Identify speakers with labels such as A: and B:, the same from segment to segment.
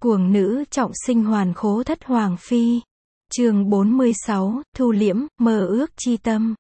A: Cuồng nữ trọng sinh hoàn khố thất hoàng phi. Chương 46, thu liễm, mơ ước chi tâm.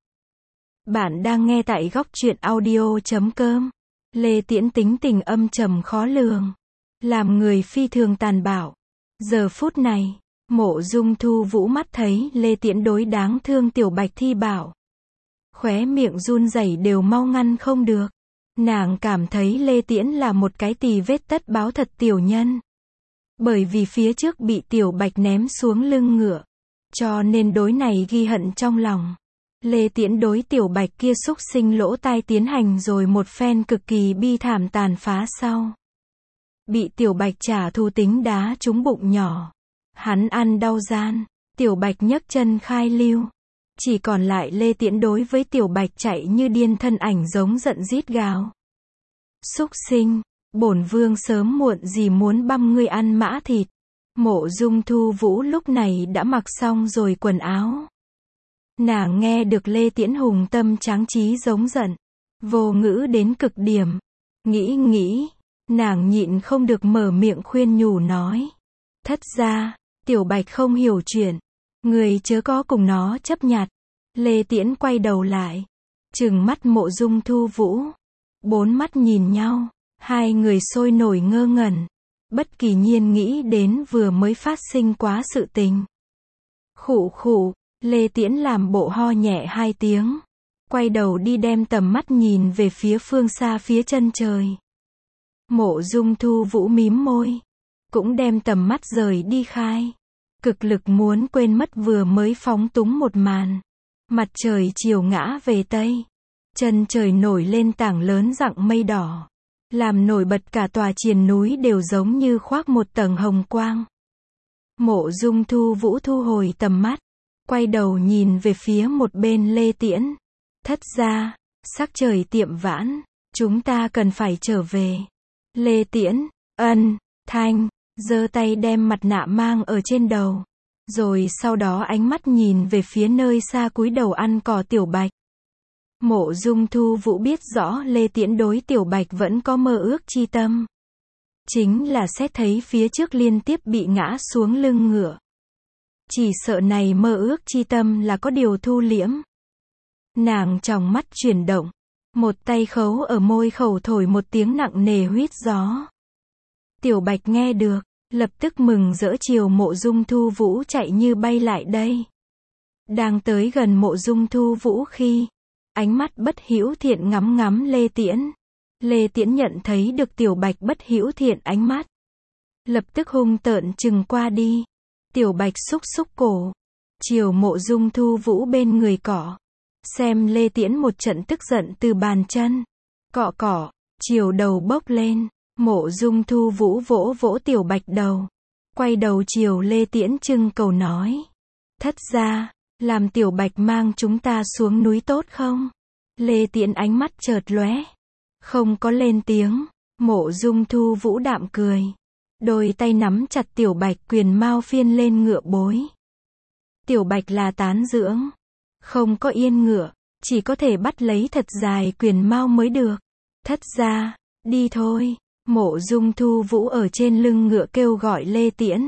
A: Bạn đang nghe tại góc truyện audio.com. Lê Tiễn tính tình âm trầm khó lường, làm người phi thường tàn bạo. Giờ phút này, Mộ Dung Thu Vũ mắt thấy Lê Tiễn đối đáng thương Tiểu Bạch thi bảo, khóe miệng run rẩy đều mau ngăn không được. Nàng cảm thấy Lê Tiễn là một cái tì vết tất báo thật tiểu nhân. Bởi vì phía trước bị Tiểu Bạch ném xuống lưng ngựa, cho nên đối này ghi hận trong lòng. Lê Tiễn đối Tiểu Bạch kia xúc sinh lỗ tai tiến hành rồi một phen cực kỳ bi thảm tàn phá sau. Bị Tiểu Bạch trả thù tính đá trúng bụng nhỏ. Hắn ăn đau gian, Tiểu Bạch nhấc chân khai lưu. Chỉ còn lại Lê Tiễn đối với Tiểu Bạch chạy như điên thân ảnh giống giận rít gào. Xúc sinh, bổn vương sớm muộn gì muốn băm ngươi ăn mã thịt. Mộ Dung Thu Vũ lúc này đã mặc xong rồi quần áo. Nàng nghe được Lê Tiễn hùng tâm tráng trí giống giận, vô ngữ đến cực điểm. Nghĩ, nàng nhịn không được mở miệng khuyên nhủ nói. Thất gia, Tiểu Bạch không hiểu chuyện, người chớ có cùng nó chấp nhặt. Lê Tiễn quay đầu lại, trừng mắt Mộ Dung Thu Vũ. Bốn mắt nhìn nhau, hai người sôi nổi ngơ ngẩn, bất kỳ nhiên nghĩ đến vừa mới phát sinh quá sự tình. Khụ khụ, Lê Tiễn làm bộ ho nhẹ hai tiếng, quay đầu đi đem tầm mắt nhìn về phía phương xa phía chân trời. Mộ Dung Thu Vũ mím môi, cũng đem tầm mắt rời đi khai, cực lực muốn quên mất vừa mới phóng túng một màn. Mặt trời chiều ngã về tây, chân trời nổi lên tảng lớn rặng mây đỏ, làm nổi bật cả tòa triền núi đều giống như khoác một tầng hồng quang. Mộ Dung Thu Vũ thu hồi tầm mắt, quay đầu nhìn về phía một bên Lê Tiễn. Thất gia, sắc trời tiệm vãn, chúng ta cần phải trở về. Lê Tiễn, thanh, giơ tay đem mặt nạ mang ở trên đầu. Rồi sau đó ánh mắt nhìn về phía nơi xa cúi đầu ăn cỏ Tiểu Bạch. Mộ Dung Thu Vũ biết rõ Lê Tiễn đối Tiểu Bạch vẫn có mơ ước chi tâm. Chính là xét thấy phía trước liên tiếp bị ngã xuống lưng ngựa. Chỉ sợ này mơ ước chi tâm là có điều thu liễm. Nàng tròng mắt chuyển động, một tay khấu ở môi khẩu thổi một tiếng nặng nề huýt gió. Tiểu Bạch nghe được, lập tức mừng rỡ chiều Mộ Dung Thu Vũ chạy như bay lại đây. Đang tới gần Mộ Dung Thu Vũ khi, ánh mắt bất hữu thiện ngắm ngắm Lê Tiễn. Lê Tiễn nhận thấy được Tiểu Bạch bất hữu thiện ánh mắt, lập tức hung tợn chừng qua đi. Tiểu Bạch xúc xúc cổ, chiều Mộ Dung Thu Vũ bên người cỏ. Xem Lê Tiễn một trận tức giận từ bàn chân, cọ, chiều đầu bốc lên. Mộ Dung Thu Vũ vỗ vỗ Tiểu Bạch đầu, quay đầu chiều Lê Tiễn trưng cầu nói. Thất gia, làm Tiểu Bạch mang chúng ta xuống núi tốt không? Lê Tiễn ánh mắt chợt lóe, không có lên tiếng. Mộ Dung Thu Vũ đạm cười, đôi tay nắm chặt Tiểu Bạch quyền mao phiên lên ngựa bối. Tiểu Bạch là tán dưỡng, không có yên ngựa, chỉ có thể bắt lấy thật dài quyền mao mới được. Thất gia, đi thôi. Mộ Dung Thu Vũ ở trên lưng ngựa kêu gọi Lê Tiễn.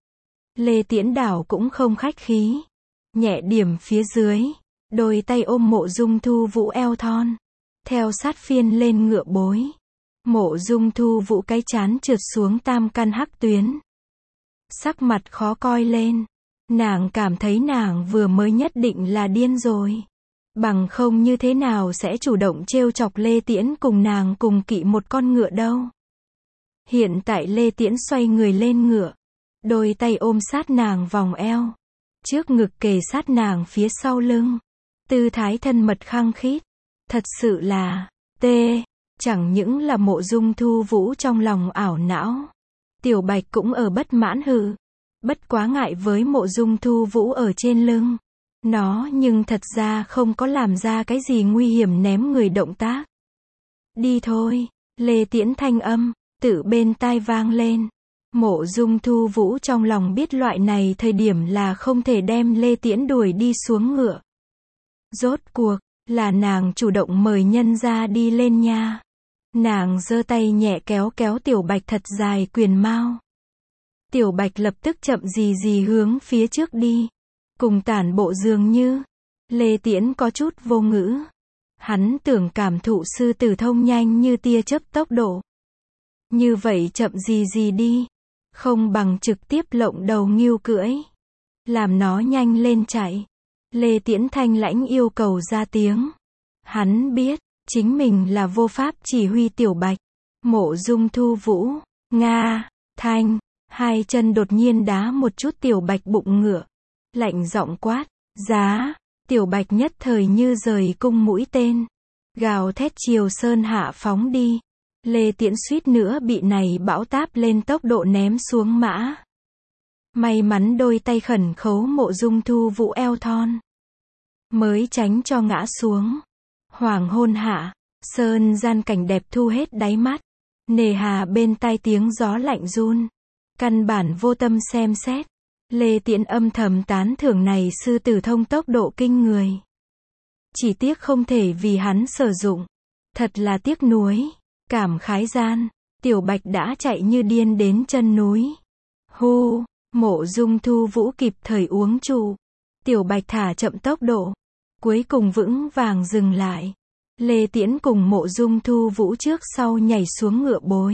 A: Lê Tiễn đảo cũng không khách khí, nhẹ điểm phía dưới, đôi tay ôm Mộ Dung Thu Vũ eo thon, theo sát phiên lên ngựa bối. Mộ Dung Thu Vũ cái trán trượt xuống tam căn hắc tuyến, sắc mặt khó coi lên. Nàng cảm thấy nàng vừa mới nhất định là điên rồi, bằng không như thế nào sẽ chủ động trêu chọc Lê Tiễn cùng nàng cùng kỵ một con ngựa đâu. Hiện tại Lê Tiễn xoay người lên ngựa, đôi tay ôm sát nàng vòng eo, trước ngực kề sát nàng phía sau lưng, tư thái thân mật khăng khít, thật sự là chẳng những là Mộ Dung Thu Vũ trong lòng ảo não, Tiểu Bạch cũng ở bất mãn hừ, bất quá ngại với Mộ Dung Thu Vũ ở trên lưng, nó nhưng thật ra không có làm ra cái gì nguy hiểm ném người động tác. Đi thôi, Lê Tiễn thanh âm tự bên tai vang lên. Mộ Dung Thu Vũ trong lòng biết loại này thời điểm là không thể đem Lê Tiễn đuổi đi xuống ngựa. Rốt cuộc, là nàng chủ động mời nhân ra đi lên nha. Nàng giơ tay nhẹ kéo kéo Tiểu Bạch thật dài quyền mao. Tiểu Bạch lập tức chậm gì gì hướng phía trước đi. Cùng tản bộ dường như. Lê Tiễn có chút vô ngữ. Hắn tưởng cảm thụ sư tử thông nhanh như tia chớp tốc độ. Như vậy chậm gì gì đi. Không bằng trực tiếp lộng đầu ngưu cưỡi. Làm nó nhanh lên chạy. Lê Tiễn thanh lãnh yêu cầu ra tiếng. Hắn biết, chính mình là vô pháp chỉ huy Tiểu Bạch. Mộ Dung Thu Vũ, Nga, Thanh, hai chân đột nhiên đá một chút Tiểu Bạch bụng ngựa. Lạnh giọng quát, giá, Tiểu Bạch nhất thời như rời cung mũi tên. Gào thét chiều sơn hạ phóng đi. Lê Tiễn suýt nữa bị này bão táp lên tốc độ ném xuống mã. May mắn đôi tay khẩn khấu Mộ Dung Thu Vũ eo thon. Mới tránh cho ngã xuống. Hoàng hôn hạ, sơn gian cảnh đẹp thu hết đáy mắt. Nề hà bên tai tiếng gió lạnh run. Căn bản vô tâm xem xét. Lê Tiễn âm thầm tán thưởng này sư tử thông tốc độ kinh người. Chỉ tiếc không thể vì hắn sử dụng. Thật là tiếc nuối. Cảm khái gian, Tiểu Bạch đã chạy như điên đến chân núi. Hu, Mộ Dung Thu Vũ kịp thời uống trụ. Tiểu Bạch thả chậm tốc độ. Cuối cùng vững vàng dừng lại. Lê Tiễn cùng Mộ Dung Thu Vũ trước sau nhảy xuống ngựa bối.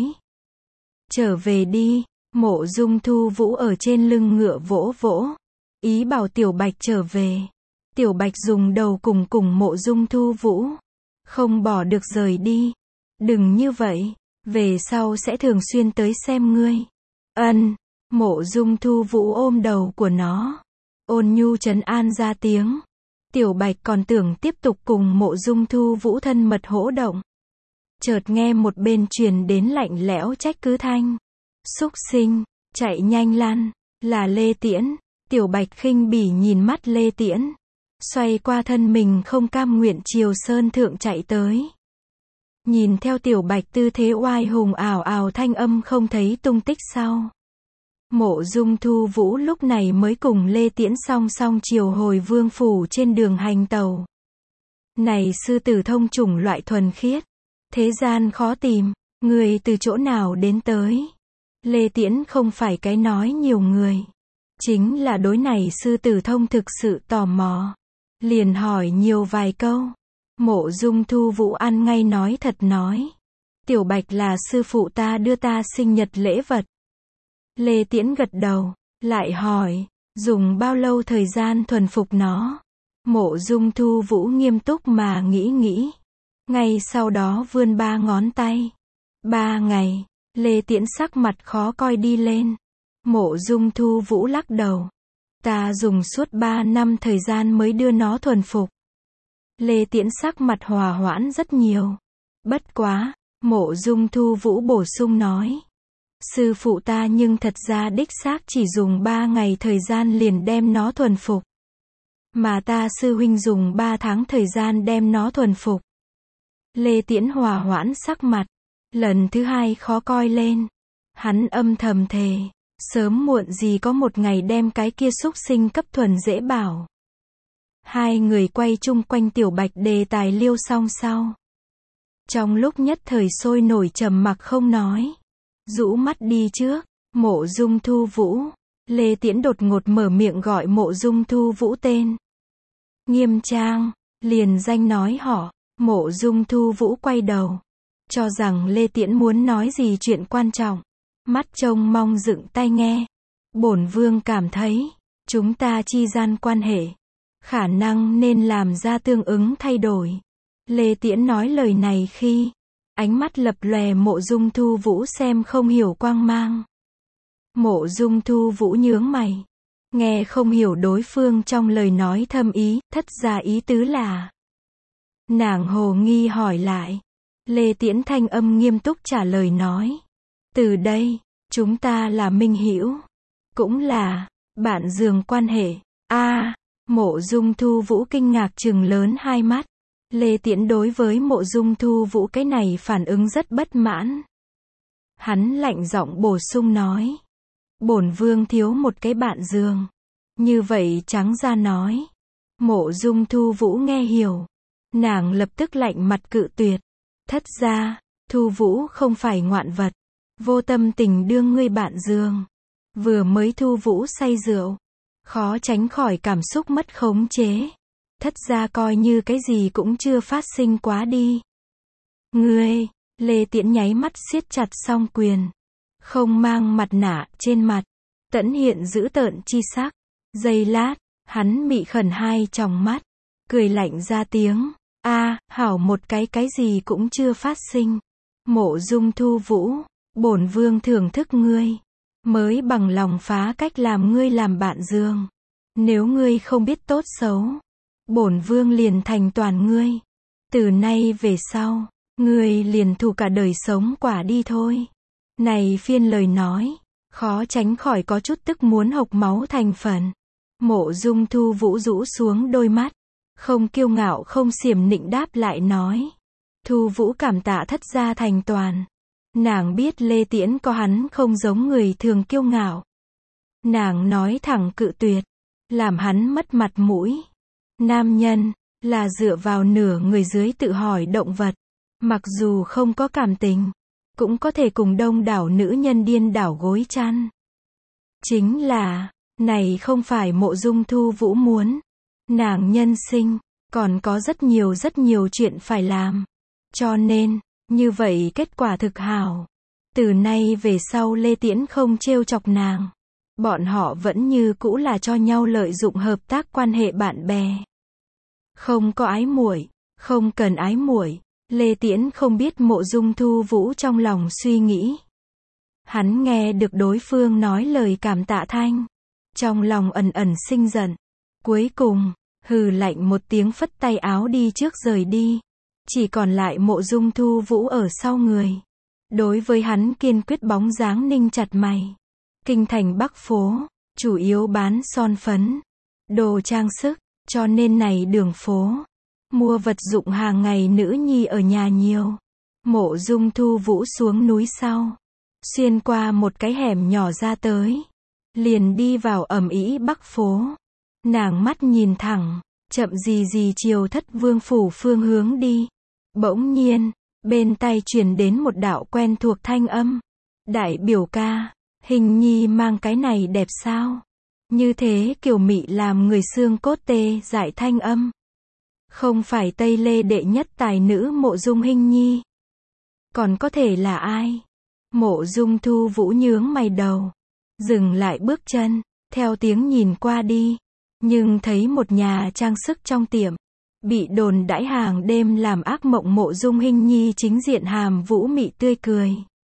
A: Trở về đi, Mộ Dung Thu Vũ ở trên lưng ngựa vỗ vỗ. Ý bảo Tiểu Bạch trở về. Tiểu Bạch dùng đầu cùng Mộ Dung Thu Vũ. Không bỏ được rời đi. Đừng như vậy, về sau sẽ thường xuyên tới xem ngươi. Ân, Mộ Dung Thu Vũ ôm đầu của nó. Ôn nhu trấn an ra tiếng. Tiểu Bạch còn tưởng tiếp tục cùng Mộ Dung Thu Vũ thân mật hỗ động. Chợt nghe một bên truyền đến lạnh lẽo trách cứ thanh. Xúc sinh, chạy nhanh lăn, là Lê Tiễn. Tiểu Bạch khinh bỉ nhìn mắt Lê Tiễn. Xoay qua thân mình không cam nguyện chiều sơn thượng chạy tới. Nhìn theo Tiểu Bạch tư thế oai hùng ảo ảo thanh âm không thấy tung tích sau. Mộ Dung Thu Vũ lúc này mới cùng Lê Tiễn song song chiều hồi vương phủ trên đường hành tàu. Này sư tử thông chủng loại thuần khiết. Thế gian khó tìm, người từ chỗ nào đến tới. Lê Tiễn không phải cái nói nhiều người. Chính là đối này sư tử thông thực sự tò mò. Liền hỏi nhiều vài câu. Mộ Dung Thu Vũ ăn ngay nói thật nói. Tiểu Bạch là sư phụ ta đưa ta sinh nhật lễ vật. Lê Tiễn gật đầu, lại hỏi, dùng bao lâu thời gian thuần phục nó? Mộ Dung Thu Vũ nghiêm túc mà nghĩ. Ngay sau đó vươn 3 ngón tay. 3 ngày, Lê Tiễn sắc mặt khó coi đi lên. Mộ Dung Thu Vũ lắc đầu. Ta dùng suốt 3 năm thời gian mới đưa nó thuần phục. Lê Tiễn sắc mặt hòa hoãn rất nhiều. Bất quá, Mộ Dung Thu Vũ bổ sung nói. Sư phụ ta nhưng thật ra đích xác chỉ dùng 3 ngày thời gian liền đem nó thuần phục. Mà ta sư huynh dùng 3 tháng thời gian đem nó thuần phục. Lê Tiễn hòa hoãn sắc mặt. Lần thứ 2 khó coi lên. Hắn âm thầm thề. Sớm muộn gì có một ngày đem cái kia xúc sinh cấp thuần dễ bảo. Hai người quay chung quanh Tiểu Bạch đề tài liêu song sau. Trong lúc nhất thời sôi nổi trầm mặc không nói. Rũ mắt đi trước, Mộ Dung Thu Vũ. Lê Tiễn đột ngột mở miệng gọi Mộ Dung Thu Vũ tên. Nghiêm trang, liền danh nói họ. Mộ Dung Thu Vũ quay đầu. Cho rằng Lê Tiễn muốn nói gì chuyện quan trọng. Mắt trông mong dựng tai nghe. Bổn vương cảm thấy, chúng ta chi gian quan hệ. Khả năng nên làm ra tương ứng thay đổi. Lê Tiễn nói lời này khi, ánh mắt lập lòe Mộ Dung Thu Vũ xem không hiểu quang mang. Mộ Dung Thu Vũ nhướng mày. Nghe không hiểu đối phương trong lời nói thâm ý, thất ra ý tứ là. Nàng hồ nghi hỏi lại. Lê Tiễn thanh âm nghiêm túc trả lời nói. Từ đây, chúng ta là minh hữu. Cũng là, bạn giường quan hệ. Mộ Dung Thu Vũ kinh ngạc trừng lớn hai mắt. Lê Tiễn đối với Mộ Dung Thu Vũ cái này phản ứng rất bất mãn. Hắn lạnh giọng bổ sung nói. Bổn vương thiếu một cái bạn giường. Như vậy trắng ra nói. Mộ Dung Thu Vũ nghe hiểu. Nàng lập tức lạnh mặt cự tuyệt. Thất ra, Thu Vũ không phải ngoạn vật. Vô tâm tình đưa ngươi bạn giường. Vừa mới Thu Vũ say rượu, khó tránh khỏi cảm xúc mất khống chế. Thất gia coi như cái gì cũng chưa phát sinh quá đi. Ngươi, Lê Tiễn nháy mắt siết chặt song quyền. Không mang mặt nạ, trên mặt tẫn hiện dữ tợn chi sắc. Giây lát, hắn mị khẩn hai tròng mắt, cười lạnh ra tiếng. Hảo một cái gì cũng chưa phát sinh. Mộ Dung Thu Vũ, bổn vương thưởng thức ngươi, mới bằng lòng phá cách làm ngươi làm bạn giường. Nếu ngươi không biết tốt xấu, bổn vương liền thành toàn ngươi. Từ nay về sau, ngươi liền thù cả đời sống quả đi thôi. Này phiên lời nói, khó tránh khỏi có chút tức muốn hộc máu thành phần. Mộ Dung Thu Vũ rũ xuống đôi mắt, không kiêu ngạo không xiểm nịnh đáp lại nói. Thu Vũ cảm tạ thất gia thành toàn. Nàng biết Lê Tiễn có hắn không giống người thường kiêu ngạo. Nàng nói thẳng cự tuyệt, làm hắn mất mặt mũi. Nam nhân, là dựa vào nửa người dưới tự hỏi động vật. Mặc dù không có cảm tình, cũng có thể cùng đông đảo nữ nhân điên đảo gối chăn. Chính là, này không phải Mộ Dung Thu Vũ muốn. Nàng nhân sinh, còn có rất nhiều chuyện phải làm. Cho nên, như vậy kết quả thực hảo. Từ nay về sau Lê Tiễn không trêu chọc nàng. Bọn họ vẫn như cũ là cho nhau lợi dụng hợp tác quan hệ bạn bè. Không có ái muội, không cần ái muội. Lê Tiễn không biết Mộ Dung Thu Vũ trong lòng suy nghĩ. Hắn nghe được đối phương nói lời cảm tạ thanh, trong lòng ẩn ẩn sinh giận. Cuối cùng, hừ lạnh một tiếng phất tay áo đi trước rời đi. Chỉ còn lại Mộ Dung Thu Vũ ở sau người. Đối với hắn kiên quyết bóng dáng ninh chặt mày. Kinh thành Bắc phố, chủ yếu bán son phấn, đồ trang sức, cho nên này đường phố, mua vật dụng hàng ngày nữ nhi ở nhà nhiều. Mộ Dung Thu Vũ xuống núi sau, xuyên qua một cái hẻm nhỏ ra tới, liền đi vào ầm ĩ Bắc phố. Nàng mắt nhìn thẳng, chậm gì chiều Thất Vương phủ phương hướng đi. Bỗng nhiên, bên tai truyền đến một đạo quen thuộc thanh âm. Đại biểu ca, Hình nhi mang cái này đẹp sao? Như thế kiều mị làm người xương cốt tê dại thanh âm. Không phải Tây Lê đệ nhất tài nữ Mộ Dung Hình nhi. Còn có thể là ai? Mộ Dung Thu Vũ nhướng mày đầu, dừng lại bước chân, theo tiếng nhìn qua đi, nhưng thấy một nhà trang sức trong tiệm, bị đồn đãi hàng đêm làm ác mộng Mộ Dung Hình nhi chính diện hàm vũ mị tươi cười,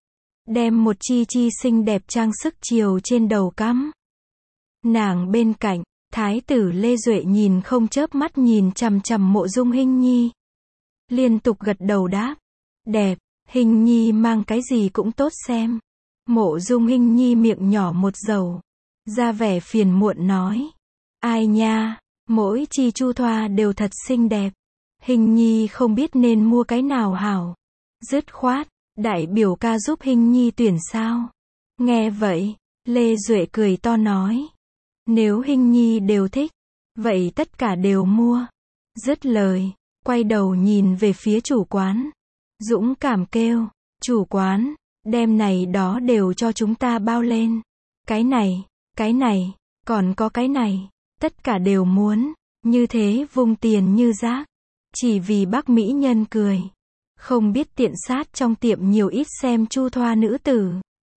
A: đem một chi xinh đẹp trang sức chiều trên đầu cắm. Nàng bên cạnh, thái tử Lê Duệ nhìn không chớp mắt nhìn chằm chằm Mộ Dung Hình nhi, liên tục gật đầu đáp, đẹp. Hình nhi mang cái gì cũng tốt xem. Mộ Dung Hình nhi miệng nhỏ một dầu, ra vẻ phiền muộn nói, ai nha, mỗi chi chu thoa đều thật xinh đẹp. Hình nhi không biết nên mua cái nào hảo. Dứt khoát, đại biểu ca giúp Hình nhi tuyển sao? Nghe vậy, Lê Duệ cười to nói, nếu Hình nhi đều thích, vậy tất cả đều mua. Dứt lời, quay đầu nhìn về phía chủ quán, dũng cảm kêu, chủ quán, đem này đó đều cho chúng ta bao lên. Cái này, còn có cái này, tất cả đều muốn, như thế vung tiền như rác. Chỉ vì bác mỹ nhân cười, không biết tiện sát trong tiệm nhiều ít xem chu thoa nữ tử.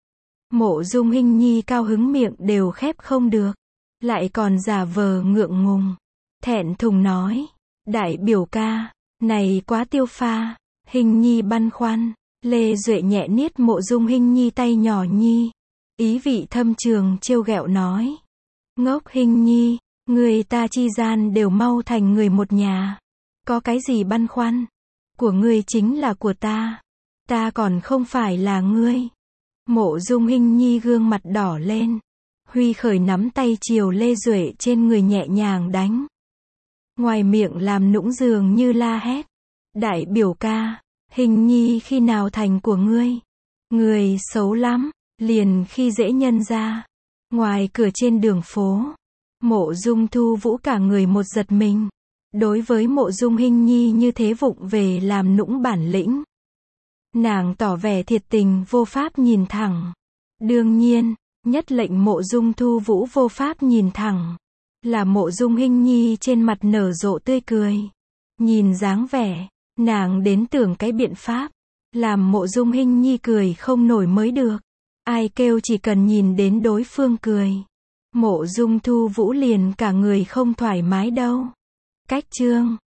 A: Mộ Dung Hình nhi cao hứng miệng đều khép không được, lại còn giả vờ ngượng ngùng, thẹn thùng nói, đại biểu ca, này quá tiêu pha. Hình nhi băn khoăn, Lê Duệ nhẹ niết Mộ Dung Hình nhi tay nhỏ nhi, ý vị thâm trường trêu ghẹo nói, ngốc Hình nhi, người ta chi gian đều mau thành người một nhà, có cái gì băn khoăn, của ngươi chính là của ta còn không phải là ngươi. Mộ Dung Hình nhi gương mặt đỏ lên, huy khởi nắm tay chiều Lê Duệ trên người nhẹ nhàng đánh, ngoài miệng làm nũng dường như la hét, đại biểu ca, Hình nhi khi nào thành của ngươi? Người xấu lắm, liền khi dễ nhân ra. Ngoài cửa trên đường phố, Mộ Dung Thu Vũ cả người một giật mình. Đối với Mộ Dung Hình nhi như thế vụng về làm nũng bản lĩnh, nàng tỏ vẻ thiệt tình vô pháp nhìn thẳng. Đương nhiên, Nhất lệnh Mộ Dung Thu Vũ vô pháp nhìn thẳng. Là Mộ Dung Hinh Nhi trên mặt nở rộ tươi cười. Nhìn dáng vẻ, nàng đến tưởng cái biện pháp, làm Mộ Dung Hinh Nhi cười không nổi mới được. Ai kêu chỉ cần nhìn đến đối phương cười, Mộ Dung Thu Vũ liền cả người không thoải mái đâu. Cách chương